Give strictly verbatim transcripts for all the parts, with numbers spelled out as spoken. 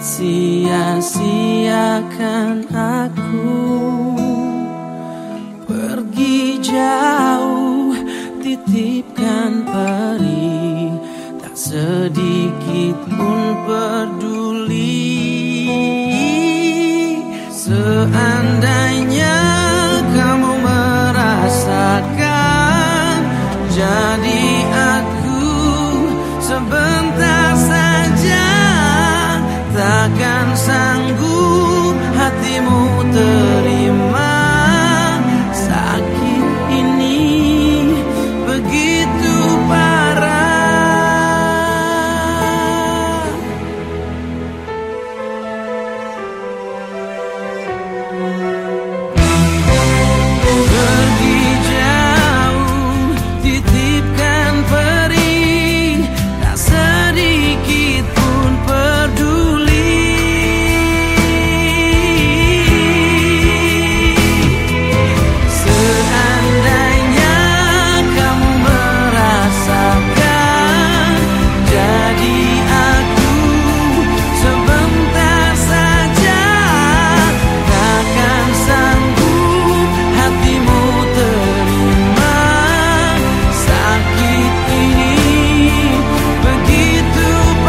sia-siakan aku pergi jauh, titipkan peri, tak sedikit pun peduli. Seandainya kamu merasakan, jadi aku sebentar saja, takkan sanggup hatimu terima sakit ini begitu parah. Pergi jauh, titipkan peri, tak sedikit pun peduli. Seandainya kamu merasakan, jadi aku sebentar saja, takkan sanggup hatimu terima sakit ini begitu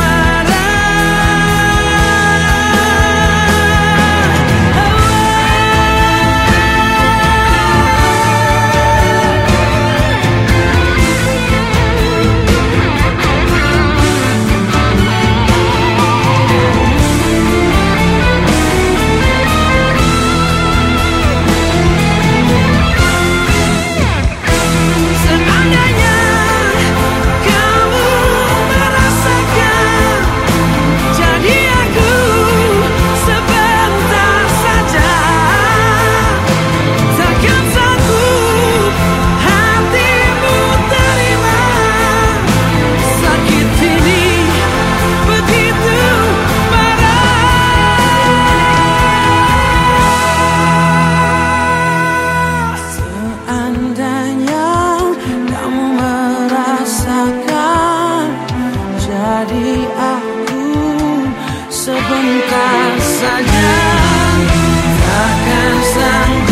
Seandainya kamu merasakan, jadi aku sebentar saja, takkan sanggup hatimu terima sakit ini begitu parah. Seandainya kamu merasakan, jadi aku sebentar saja, takkan sanggup